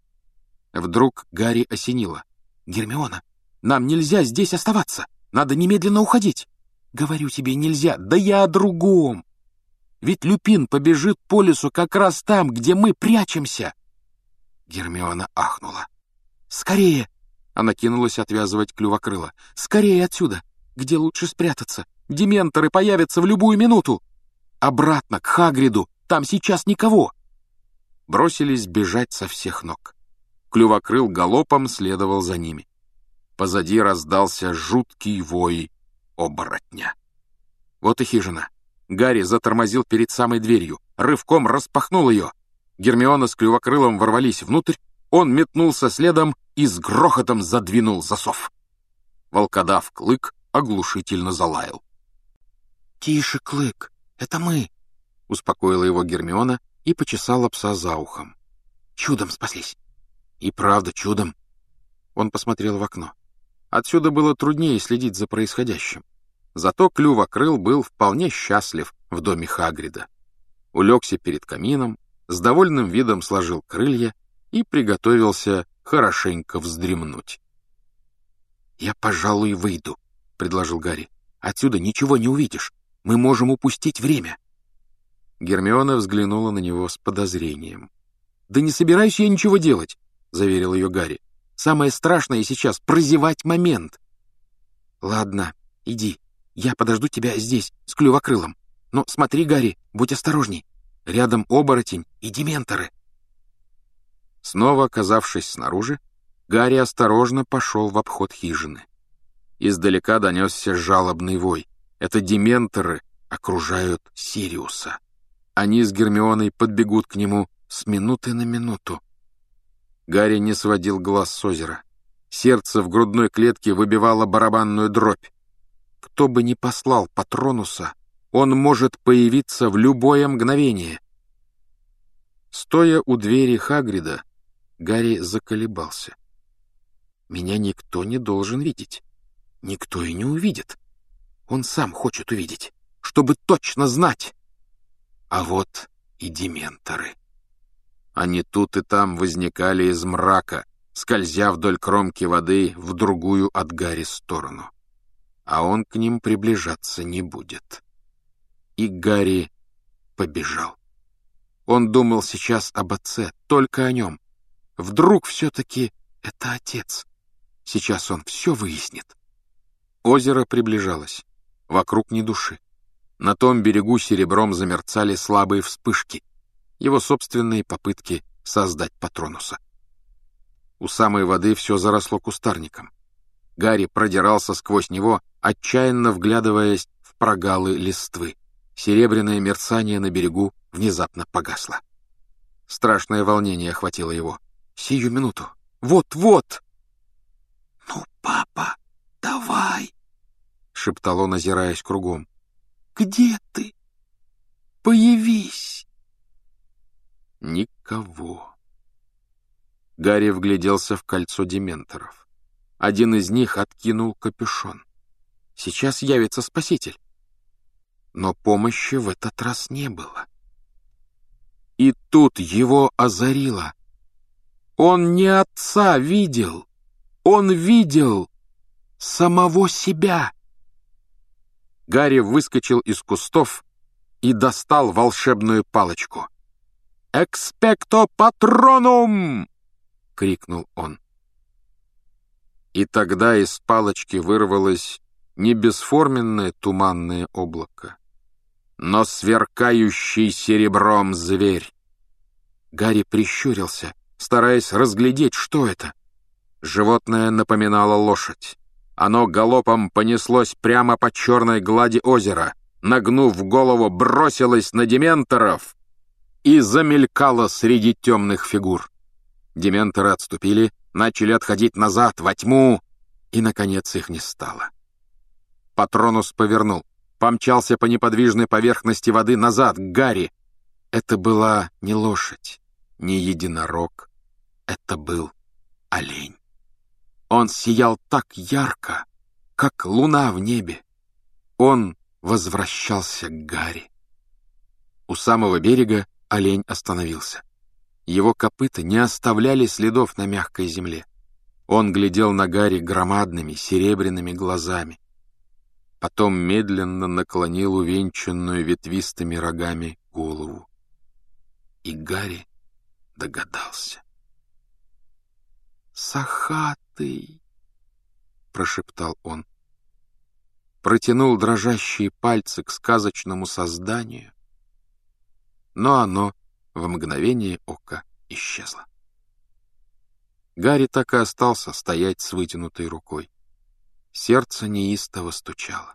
Вдруг Гарри осенило. «Гермиона, нам нельзя здесь оставаться. Надо немедленно уходить». «Говорю тебе, нельзя. Да я о другом. Ведь Люпин побежит по лесу как раз там, где мы прячемся». Гермиона ахнула. «Скорее!» — она кинулась отвязывать Клювокрыла. «Скорее отсюда! Где лучше спрятаться? Дементоры появятся в любую минуту! Обратно, к Хагриду! Там сейчас никого!» Бросились бежать со всех ног. Клювокрыл галопом следовал за ними. Позади раздался жуткий вой оборотня. Вот и хижина. Гарри затормозил перед самой дверью, рывком распахнул ее. Гермиона с Клювокрылом ворвались внутрь, он метнулся следом и с грохотом задвинул засов. Волкодав Клык оглушительно залаял. «Тише, Клык, это мы!» — успокоила его Гермиона и почесала пса за ухом. «Чудом спаслись!» «И правда, чудом!» Он посмотрел в окно. Отсюда было труднее следить за происходящим. Зато Клювокрыл был вполне счастлив в доме Хагрида. Улегся перед камином, с довольным видом сложил крылья и приготовился хорошенько вздремнуть. «Я, пожалуй, выйду», — предложил Гарри. «Отсюда ничего не увидишь. Мы можем упустить время». Гермиона взглянула на него с подозрением. «Да не собираюсь я ничего делать», — заверил ее Гарри. «Самое страшное сейчас — прозевать момент». «Ладно, иди. Я подожду тебя здесь, с Клювокрылом. Но смотри, Гарри, будь осторожней. Рядом оборотень и дементоры». Снова оказавшись снаружи, Гарри осторожно пошел в обход хижины. Издалека донесся жалобный вой. Это дементоры окружают Сириуса. Они с Гермионой подбегут к нему с минуты на минуту. Гарри не сводил глаз с озера. Сердце в грудной клетке выбивало барабанную дробь. Кто бы ни послал Патронуса, он может появиться в любое мгновение. Стоя у двери Хагрида, Гарри заколебался. Меня никто не должен видеть. Никто и не увидит. Он сам хочет увидеть, чтобы точно знать. А вот и дементоры. Они тут и там возникали из мрака, скользя вдоль кромки воды в другую от Гарри сторону. А он к ним приближаться не будет. И Гарри побежал. Он думал сейчас об отце, только о нем. Вдруг все-таки это отец. Сейчас он все выяснит. Озеро приближалось. Вокруг ни души. На том берегу серебром замерцали слабые вспышки. Его собственные попытки создать Патронуса. У самой воды все заросло кустарником. Гарри продирался сквозь него, отчаянно вглядываясь в прогалы листвы. Серебряное мерцание на берегу внезапно погасло. Страшное волнение охватило его. Сию минуту. Вот-вот! «Ну, папа, давай!» — шептал он, озираясь кругом. «Где ты? Появись!» Никого. Гарри вгляделся в кольцо дементоров. Один из них откинул капюшон. Сейчас явится спаситель. Но помощи в этот раз не было. И тут его озарило. Он не отца видел, он видел самого себя. Гарри выскочил из кустов и достал волшебную палочку. «Экспекто патронум!» — крикнул он. И тогда из палочки вырвалось не бесформенное туманное облако, но сверкающий серебром зверь. Гарри прищурился, стараясь разглядеть, что это. Животное напоминало лошадь. Оно галопом понеслось прямо по черной глади озера, нагнув голову, бросилось на дементоров и замелькало среди темных фигур. Дементоры отступили, начали отходить назад, во тьму, и, наконец, их не стало. Патронус повернул, помчался по неподвижной поверхности воды назад, к Гарри. Это была не лошадь, не единорог, это был олень. Он сиял так ярко, как луна в небе. Он возвращался к Гарри. У самого берега олень остановился. Его копыта не оставляли следов на мягкой земле. Он глядел на Гарри громадными серебряными глазами. Потом медленно наклонил увенчанную ветвистыми рогами голову. И Гарри догадался. «Сахатый!» — прошептал он. Протянул дрожащие пальцы к сказочному созданию, но оно в мгновение ока исчезло. Гарри так и остался стоять с вытянутой рукой. Сердце неистово стучало.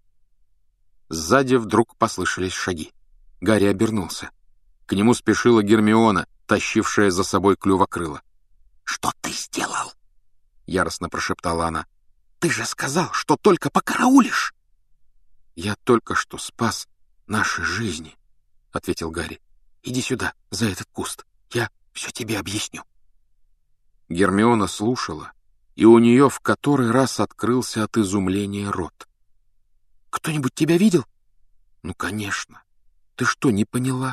Сзади вдруг послышались шаги. Гарри обернулся. К нему спешила Гермиона, тащившая за собой Клювокрыла. «Что ты сделал?» — яростно прошептала она. «Ты же сказал, что только покараулишь!» «Я только что спас наши жизни», — ответил Гарри. «Иди сюда, за этот куст. Я все тебе объясню». Гермиона слушала, и у нее в который раз открылся от изумления рот. «Кто-нибудь тебя видел?» «Ну, конечно. Ты что, не поняла?»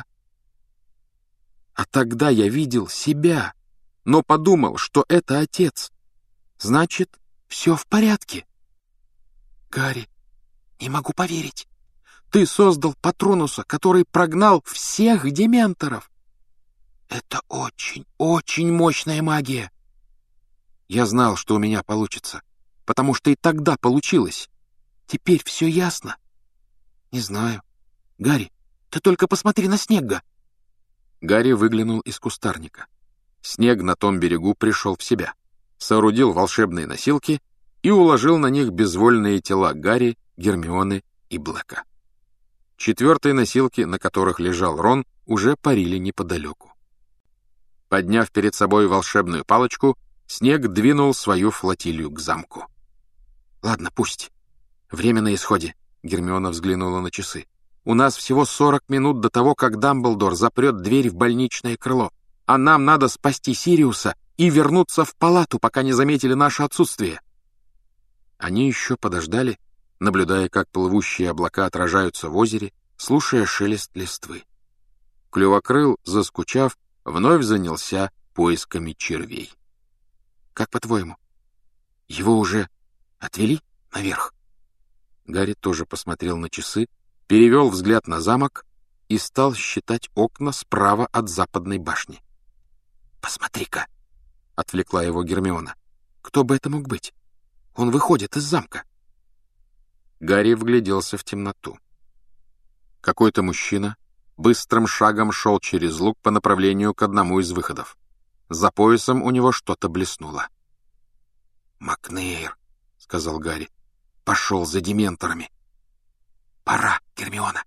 «А тогда я видел себя, но подумал, что это отец. Значит, все в порядке». «Гарри, не могу поверить. Ты создал Патронуса, который прогнал всех дементоров. Это очень, очень мощная магия». «Я знал, что у меня получится, потому что и тогда получилось. Теперь все ясно?» «Не знаю. Гарри, ты только посмотри на Снегга». Гарри выглянул из кустарника. Снег на том берегу пришел в себя, соорудил волшебные носилки и уложил на них безвольные тела Гарри, Гермионы и Блэка. Четвертой носилки, на которых лежал Рон, уже парили неподалеку. Подняв перед собой волшебную палочку, Снег двинул свою флотилию к замку. «Ладно, пусть. Время на исходе», — Гермиона взглянула на часы. «У нас всего сорок минут до того, как Дамблдор запрет дверь в больничное крыло, а нам надо спасти Сириуса и вернуться в палату, пока не заметили наше отсутствие». Они еще подождали, наблюдая, как плывущие облака отражаются в озере, слушая шелест листвы. Клювокрыл, заскучав, вновь занялся поисками червей. «Как по-твоему, его уже отвели наверх?» Гарри тоже посмотрел на часы, перевел взгляд на замок и стал считать окна справа от западной башни. «Посмотри-ка!» — отвлекла его Гермиона. «Кто бы это мог быть? Он выходит из замка». Гарри вгляделся в темноту. Какой-то мужчина быстрым шагом шел через луг по направлению к одному из выходов. За поясом у него что-то блеснуло. «Макнейр», — сказал Гарри, — «пошел за дементорами». «Пора, Гермиона».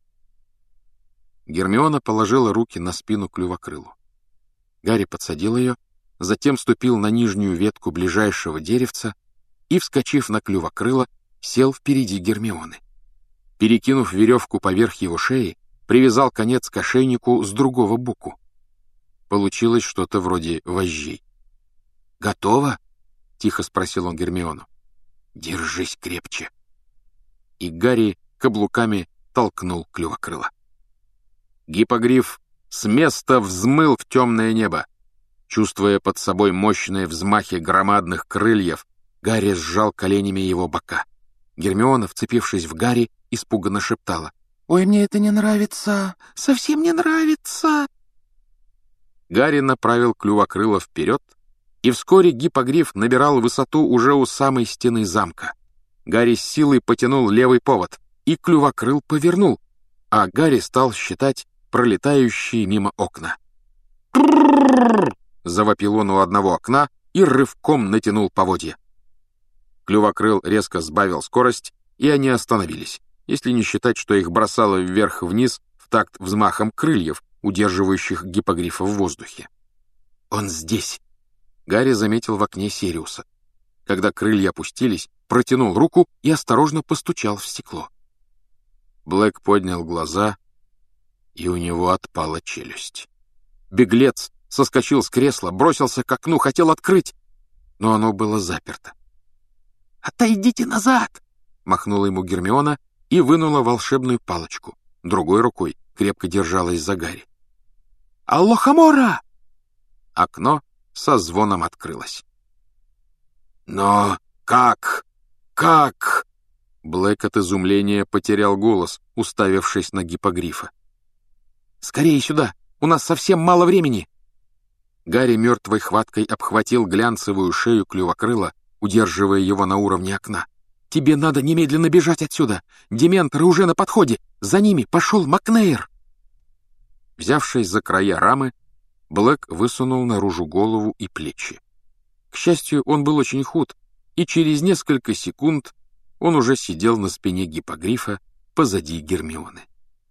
Гермиона положила руки на спину Клювокрылу. Гарри подсадил ее, затем ступил на нижнюю ветку ближайшего деревца и, вскочив на Клювокрыла, сел впереди Гермионы. Перекинув веревку поверх его шеи, привязал конец к ошейнику с другого боку. Получилось что-то вроде вожжей. «Готово?» — тихо спросил он Гермиону. «Держись крепче». И Гарри каблуками толкнул Клювокрыла. Гиппогриф с места взмыл в темное небо. Чувствуя под собой мощные взмахи громадных крыльев, Гарри сжал коленями его бока. Гермиона, вцепившись в Гарри, испуганно шептала: «Ой, мне это не нравится! Совсем не нравится!» Гарри направил Клювокрыла вперед, и вскоре Гиппогриф набирал высоту уже у самой стены замка. Гарри с силой потянул левый повод, и Клювокрыл повернул, а Гарри стал считать пролетающие мимо окна. «Тррррррр!» — завопил он у одного окна и рывком натянул поводья. Клювокрыл резко сбавил скорость, и они остановились, если не считать, что их бросало вверх-вниз в такт взмахом крыльев, удерживающих Гиппогрифа в воздухе. «Он здесь!» — Гарри заметил в окне Сириуса. Когда крылья опустились, протянул руку и осторожно постучал в стекло. Блэк поднял глаза, и у него отпала челюсть. Беглец соскочил с кресла, бросился к окну, хотел открыть, но оно было заперто. «Отойдите назад!» — махнула ему Гермиона и вынула волшебную палочку. Другой рукой крепко держалась за Гарри. «Аллохамора!» Окно со звоном открылось. «Но как? Как?» Блэк от изумления потерял голос, уставившись на Гиппогрифа. «Скорее сюда! У нас совсем мало времени!» Гарри мертвой хваткой обхватил глянцевую шею Клювокрыла, удерживая его на уровне окна. «Тебе надо немедленно бежать отсюда! Дементоры уже на подходе! За ними пошел Макнейр!» Взявшись за края рамы, Блэк высунул наружу голову и плечи. К счастью, он был очень худ, и через несколько секунд он уже сидел на спине Гиппогрифа позади Гермионы.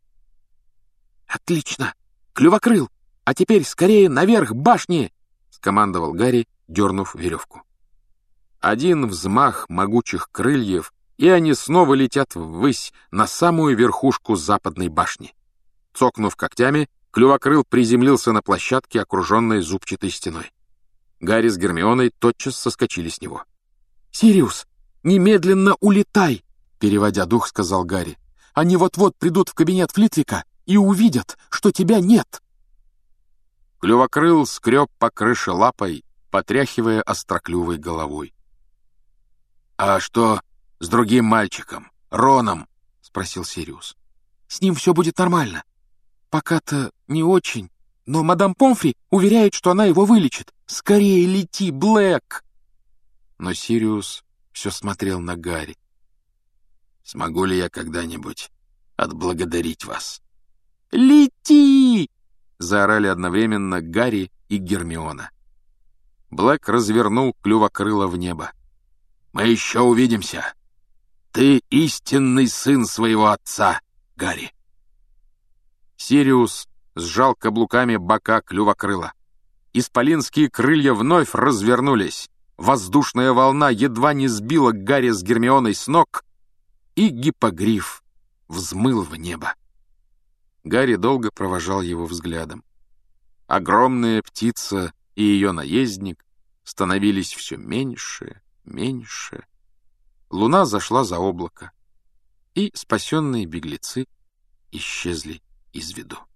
«Отлично! Клювокрыл! А теперь скорее наверх башни!» — скомандовал Гарри, дернув веревку. Один взмах могучих крыльев, и они снова летят ввысь на самую верхушку западной башни. Цокнув когтями, Клювокрыл приземлился на площадке, окруженной зубчатой стеной. Гарри с Гермионой тотчас соскочили с него. «Сириус, немедленно улетай!» — переводя дух, сказал Гарри. «Они вот-вот придут в кабинет Флитвика и увидят, что тебя нет!» Клювокрыл скреб по крыше лапой, потряхивая остроклювой головой. «А что с другим мальчиком, Роном?» — спросил Сириус. «С ним все будет нормально. Пока-то не очень, но мадам Помфри уверяет, что она его вылечит. Скорее лети, Блэк!» Но Сириус все смотрел на Гарри. «Смогу ли я когда-нибудь отблагодарить вас?» «Лети!» — заорали одновременно Гарри и Гермиона. Блэк развернул Клювокрыла в небо. «Мы еще увидимся. Ты истинный сын своего отца, Гарри». Сириус сжал каблуками бока Клювокрыла. Исполинские крылья вновь развернулись. Воздушная волна едва не сбила Гарри с Гермионой с ног, и Гиппогриф взмыл в небо. Гарри долго провожал его взглядом. Огромная птица и ее наездник становились все меньше, меньше. Луна зашла за облако, и спасенные беглецы исчезли из виду.